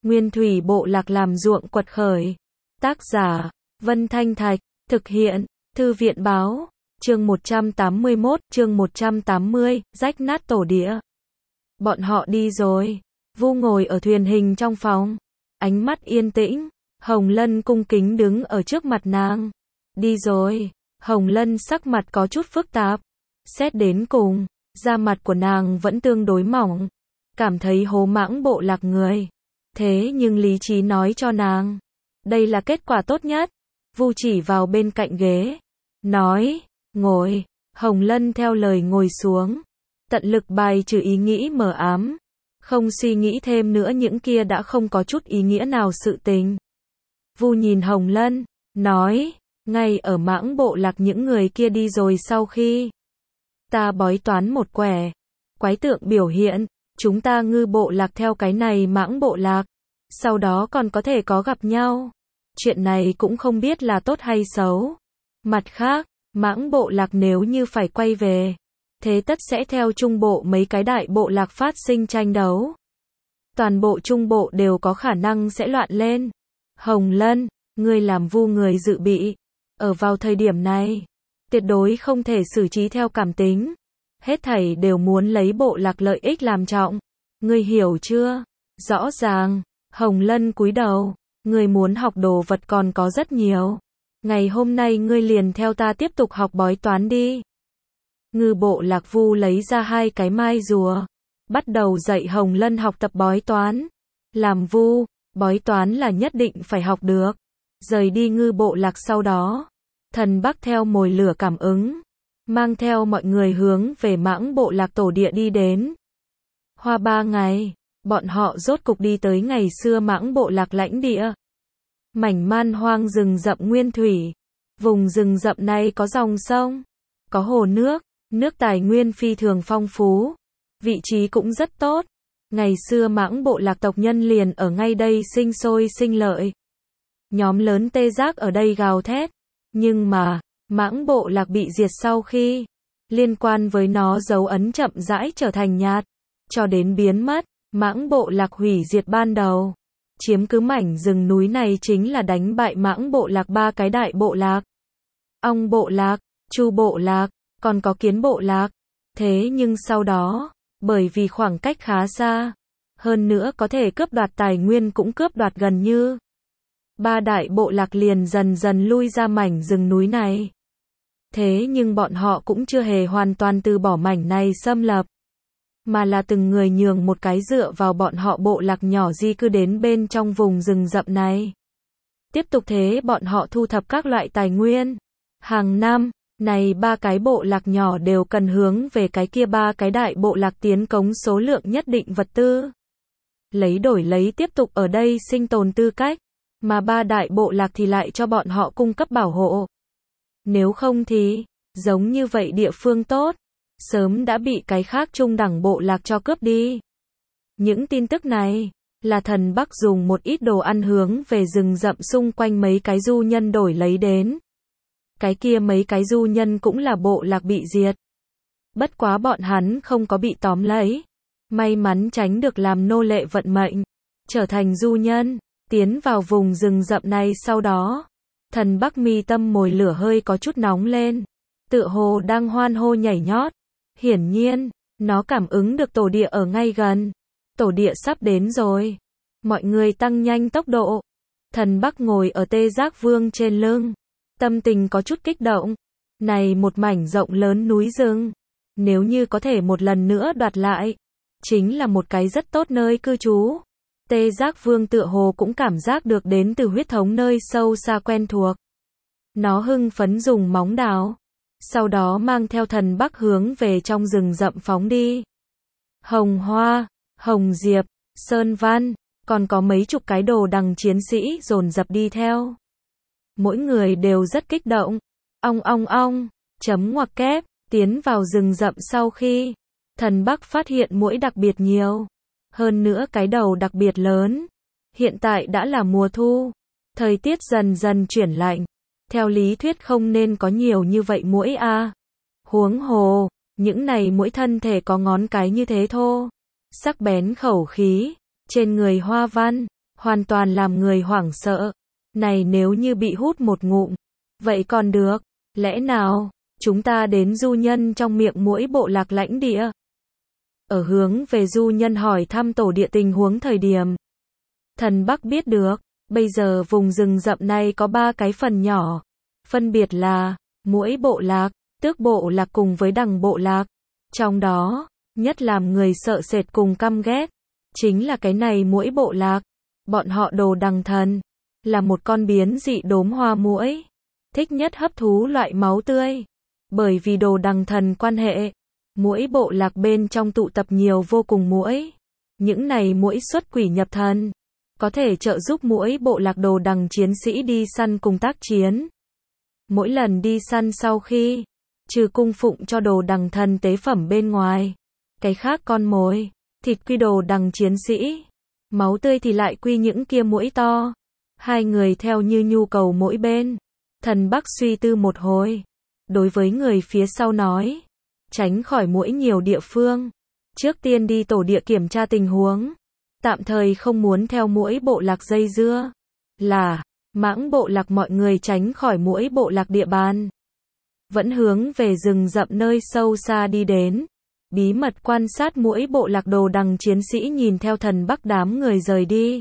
Nguyên thủy bộ lạc làm ruộng quật khởi. Tác giả, Vân Thanh Thạch, thực hiện, Thư viện Báo, chương 181, chương 180, rách nát tổ địa. Bọn họ đi rồi. Vu ngồi ở thuyền hình trong phòng. Ánh mắt yên tĩnh. Hồng Lân cung kính đứng ở trước mặt nàng. Đi rồi. Hồng Lân sắc mặt có chút phức tạp. Xét đến cùng, da mặt của nàng vẫn tương đối mỏng. Cảm thấy hố mãng bộ lạc người. Thế nhưng lý trí nói cho nàng, đây là kết quả tốt nhất. Vu chỉ vào bên cạnh ghế. Nói, ngồi. Hồng Lân theo lời ngồi xuống. Tận lực bài trừ ý nghĩ mờ ám. Không suy nghĩ thêm nữa những kia đã không có chút ý nghĩa nào sự tình. Vu nhìn Hồng Lân, nói, ngay ở mãng bộ lạc những người kia đi rồi sau khi ta bói toán một quẻ, quái tượng biểu hiện, chúng ta ngư bộ lạc theo cái này mãng bộ lạc, sau đó còn có thể có gặp nhau. Chuyện này cũng không biết là tốt hay xấu. Mặt khác, mãng bộ lạc nếu như phải quay về, thế tất sẽ theo trung bộ mấy cái đại bộ lạc phát sinh tranh đấu. Toàn bộ trung bộ đều có khả năng sẽ loạn lên. Hồng Lân, ngươi làm Vu người dự bị. Ở vào thời điểm này, tuyệt đối không thể xử trí theo cảm tính. Hết thảy đều muốn lấy bộ lạc lợi ích làm trọng. Ngươi hiểu chưa? Rõ ràng. Hồng Lân cúi đầu. Ngươi muốn học đồ vật còn có rất nhiều. Ngày hôm nay ngươi liền theo ta tiếp tục học bói toán đi. Ngư bộ lạc Vu lấy ra 2 cái mai rùa. Bắt đầu dạy Hồng Lân học tập bói toán. Làm Vu, bói toán là nhất định phải học được. Rời đi ngư bộ lạc sau đó, Thần Bắc theo mồi lửa cảm ứng, mang theo mọi người hướng về mãng bộ lạc tổ địa đi đến. Hoa 3 ngày, bọn họ rốt cục đi tới ngày xưa mãng bộ lạc lãnh địa. Mảnh man hoang rừng rậm nguyên thủy. Vùng rừng rậm này có dòng sông, có hồ nước, nước tài nguyên phi thường phong phú. Vị trí cũng rất tốt. Ngày xưa mãng bộ lạc tộc nhân liền ở ngay đây sinh sôi sinh lợi. Nhóm lớn tê giác ở đây gào thét. Nhưng mà, mãng bộ lạc bị diệt sau khi, liên quan với nó dấu ấn chậm rãi trở thành nhạt, cho đến biến mất. Mãng bộ lạc hủy diệt ban đầu, chiếm cứ mảnh rừng núi này chính là đánh bại mãng bộ lạc 3 cái đại bộ lạc. Ong bộ lạc, Chu bộ lạc, còn có Kiến bộ lạc. Thế nhưng sau đó, bởi vì khoảng cách khá xa, hơn nữa có thể cướp đoạt tài nguyên cũng cướp đoạt gần như, 3 đại bộ lạc liền dần dần lui ra mảnh rừng núi này. Thế nhưng bọn họ cũng chưa hề hoàn toàn từ bỏ mảnh này xâm lập, mà là từng người nhường một cái dựa vào bọn họ bộ lạc nhỏ di cư đến bên trong vùng rừng rậm này. Tiếp tục thế bọn họ thu thập các loại tài nguyên. Hàng năm, này 3 cái bộ lạc nhỏ đều cần hướng về cái kia 3 cái đại bộ lạc tiến cống số lượng nhất định vật tư. Lấy đổi lấy tiếp tục ở đây sinh tồn tư cách, mà 3 đại bộ lạc thì lại cho bọn họ cung cấp bảo hộ. Nếu không thì, giống như vậy địa phương tốt, sớm đã bị cái khác trung đẳng bộ lạc cho cướp đi. Những tin tức này, là Thần Bắc dùng một ít đồ ăn hướng về rừng rậm xung quanh mấy cái du nhân đổi lấy đến. Cái kia mấy cái du nhân cũng là bộ lạc bị diệt. Bất quá bọn hắn không có bị tóm lấy. May mắn tránh được làm nô lệ vận mệnh, trở thành du nhân, tiến vào vùng rừng rậm này sau đó. Thần Bắc mi tâm mồi lửa hơi có chút nóng lên, tựa hồ đang hoan hô nhảy nhót. Hiển nhiên, nó cảm ứng được tổ địa ở ngay gần. Tổ địa sắp đến rồi. Mọi người tăng nhanh tốc độ. Thần Bắc ngồi ở tê giác vương trên lưng. Tâm tình có chút kích động. Này một mảnh rộng lớn núi rừng. Nếu như có thể một lần nữa đoạt lại, chính là một cái rất tốt nơi cư trú. Tê giác vương tựa hồ cũng cảm giác được đến từ huyết thống nơi sâu xa quen thuộc. Nó hưng phấn dùng móng đào. Sau đó mang theo Thần Bắc hướng về trong rừng rậm phóng đi. Hồng Hoa, Hồng Diệp, Sơn Văn, còn có mấy chục cái đồ đằng chiến sĩ dồn dập đi theo. Mỗi người đều rất kích động. Ong ong ong, chấm ngoặc kép, tiến vào rừng rậm sau khi, Thần Bắc phát hiện muỗi đặc biệt nhiều. Hơn nữa cái đầu đặc biệt lớn. Hiện tại đã là mùa thu. Thời tiết dần dần chuyển lạnh. Theo lý thuyết không nên có nhiều như vậy muỗi a. Huống hồ, những này muỗi thân thể có ngón cái như thế thô. Sắc bén khẩu khí, trên người hoa văn, hoàn toàn làm người hoảng sợ. Này nếu như bị hút một ngụm, vậy còn được, lẽ nào, chúng ta đến du nhân trong miệng muỗi bộ lạc lãnh địa. Ở hướng về du nhân hỏi thăm tổ địa tình huống thời điểm. Thần Bắc biết được, bây giờ vùng rừng rậm này có 3 cái phần nhỏ. Phân biệt là, muỗi bộ lạc, tước bộ lạc cùng với đằng bộ lạc. Trong đó, nhất làm người sợ sệt cùng căm ghét, chính là cái này muỗi bộ lạc. Bọn họ Đồ Đằng Thần, là một con biến dị đốm hoa muỗi, thích nhất hấp thú loại máu tươi. Bởi vì Đồ Đằng Thần quan hệ, muỗi bộ lạc bên trong tụ tập nhiều vô cùng muỗi. Những này muỗi xuất quỷ nhập thần, có thể trợ giúp muỗi bộ lạc Đồ Đằng chiến sĩ đi săn cùng tác chiến. Mỗi lần đi săn sau khi, trừ cung phụng cho Đồ Đằng Thần tế phẩm bên ngoài, cái khác con mồi, thịt quy Đồ Đằng chiến sĩ, máu tươi thì lại quy những kia muỗi to. Hai người theo như nhu cầu mỗi bên. Thần Bắc suy tư một hồi, đối với người phía sau nói, tránh khỏi muỗi nhiều địa phương, trước tiên đi tổ địa kiểm tra tình huống, tạm thời không muốn theo muỗi bộ lạc dây dưa, là mãng bộ lạc mọi người tránh khỏi muỗi bộ lạc địa bàn, vẫn hướng về rừng rậm nơi sâu xa đi đến, bí mật quan sát muỗi bộ lạc Đồ Đằng chiến sĩ nhìn theo Thần Bắc đám người rời đi.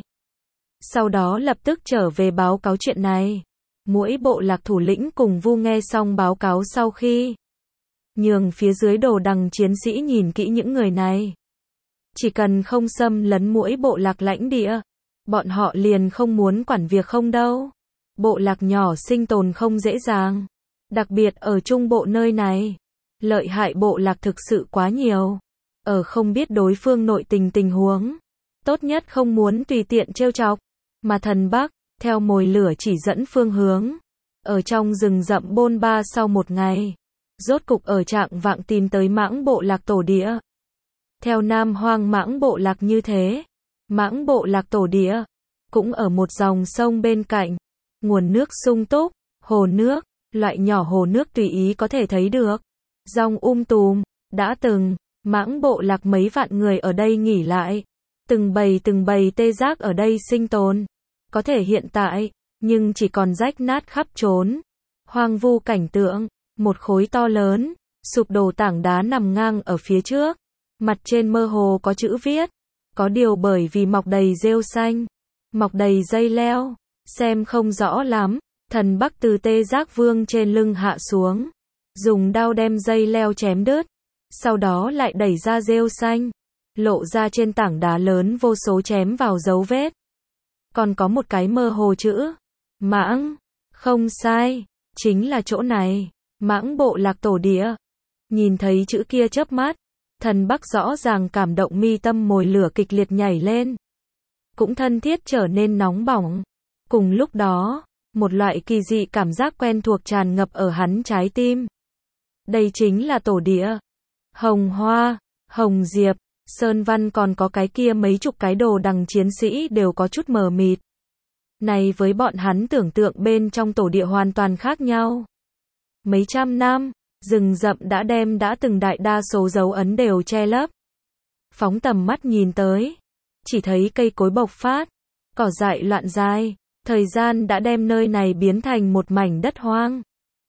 Sau đó lập tức trở về báo cáo chuyện này. Muỗi bộ lạc thủ lĩnh cùng Vu nghe xong báo cáo sau khi, nhường phía dưới Đồ Đằng chiến sĩ nhìn kỹ những người này. Chỉ cần không xâm lấn muỗi bộ lạc lãnh địa, bọn họ liền không muốn quản việc không đâu. Bộ lạc nhỏ sinh tồn không dễ dàng, đặc biệt ở trung bộ nơi này, lợi hại bộ lạc thực sự quá nhiều. Ở không biết đối phương nội tình tình huống, tốt nhất không muốn tùy tiện trêu chọc, mà Thần Bắc theo mồi lửa chỉ dẫn phương hướng, ở trong rừng rậm bôn ba sau một ngày, rốt cục ở trạng vạng tìm tới mãng bộ lạc tổ địa. Theo Nam Hoang mãng bộ lạc như thế, mãng bộ lạc tổ địa, cũng ở một dòng sông bên cạnh, nguồn nước sung túc, hồ nước, loại nhỏ hồ nước tùy ý có thể thấy được, rong tùm, đã từng, mãng bộ lạc mấy vạn người ở đây nghỉ lại, từng bầy tê giác ở đây sinh tồn. Có thể hiện tại, nhưng chỉ còn rách nát khắp trốn. Hoang vu cảnh tượng, một khối to lớn, sụp đổ tảng đá nằm ngang ở phía trước. Mặt trên mơ hồ có chữ viết. Có điều bởi vì mọc đầy rêu xanh, mọc đầy dây leo, xem không rõ lắm. Thần Bắc từ tê giác vương trên lưng hạ xuống, dùng đao đem dây leo chém đứt. Sau đó lại đẩy ra rêu xanh, lộ ra trên tảng đá lớn vô số chém vào dấu vết. Còn có một cái mơ hồ chữ, mãng, không sai, chính là chỗ này, mãng bộ lạc tổ địa. Nhìn thấy chữ kia chớp mắt, Thần Bắc rõ ràng cảm động mi tâm mồi lửa kịch liệt nhảy lên. Cũng thân thiết trở nên nóng bỏng. Cùng lúc đó, một loại kỳ dị cảm giác quen thuộc tràn ngập ở hắn trái tim. Đây chính là tổ địa. Hồng Hoa, Hồng Diệp, Sơn Văn còn có cái kia mấy chục cái Đồ Đằng chiến sĩ đều có chút mờ mịt. Này với bọn hắn tưởng tượng bên trong tổ địa hoàn toàn khác nhau. Mấy trăm năm, rừng rậm đã đem đã từng đại đa số dấu ấn đều che lấp. Phóng tầm mắt nhìn tới, chỉ thấy cây cối bộc phát, cỏ dại loạn dài, thời gian đã đem nơi này biến thành một mảnh đất hoang.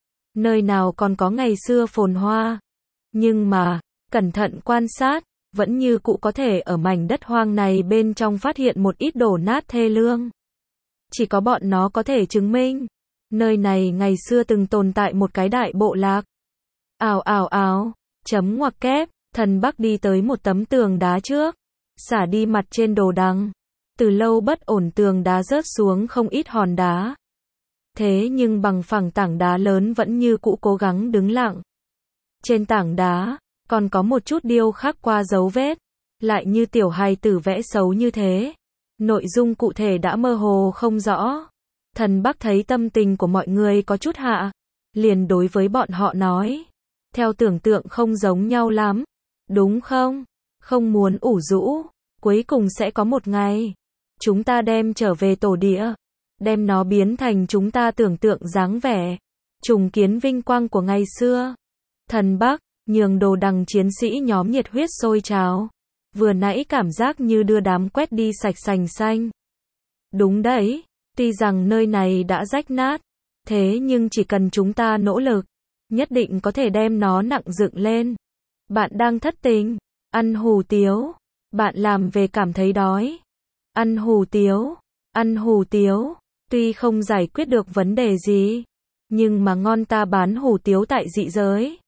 Nơi nào còn có ngày xưa phồn hoa. Nhưng mà, cẩn thận quan sát, vẫn như cũ có thể ở mảnh đất hoang này bên trong phát hiện một ít đổ nát thê lương. Chỉ có bọn nó có thể chứng minh, nơi này ngày xưa từng tồn tại một cái đại bộ lạc. Ào, chấm ngoặc kép, Thần Bắc đi tới một tấm tường đá trước, xả đi mặt trên Đồ Đằng. Từ lâu bất ổn tường đá rớt xuống không ít hòn đá. Thế nhưng bằng phẳng tảng đá lớn vẫn như cũ cố gắng đứng lặng. Trên tảng đá, còn có một chút điêu khắc qua dấu vết, lại như tiểu hài tử vẽ xấu như thế. Nội dung cụ thể đã mơ hồ không rõ. Thần Bắc thấy tâm tình của mọi người có chút hạ, liền đối với bọn họ nói, theo tưởng tượng không giống nhau lắm, đúng không? Không muốn ủ rũ, cuối cùng sẽ có một ngày, chúng ta đem trở về tổ địa, đem nó biến thành chúng ta tưởng tượng dáng vẻ, trùng kiến vinh quang của ngày xưa. Thần Bắc nhường Đồ Đằng chiến sĩ nhóm nhiệt huyết sôi trào. Vừa nãy cảm giác như đưa đám quét đi sạch sành xanh. Đúng đấy, tuy rằng nơi này đã rách nát, thế nhưng chỉ cần chúng ta nỗ lực, nhất định có thể đem nó nặng dựng lên. Bạn đang thất tình, ăn hủ tiếu, bạn làm về cảm thấy đói. Ăn hủ tiếu, tuy không giải quyết được vấn đề gì, nhưng mà ngon ta bán hủ tiếu tại dị giới.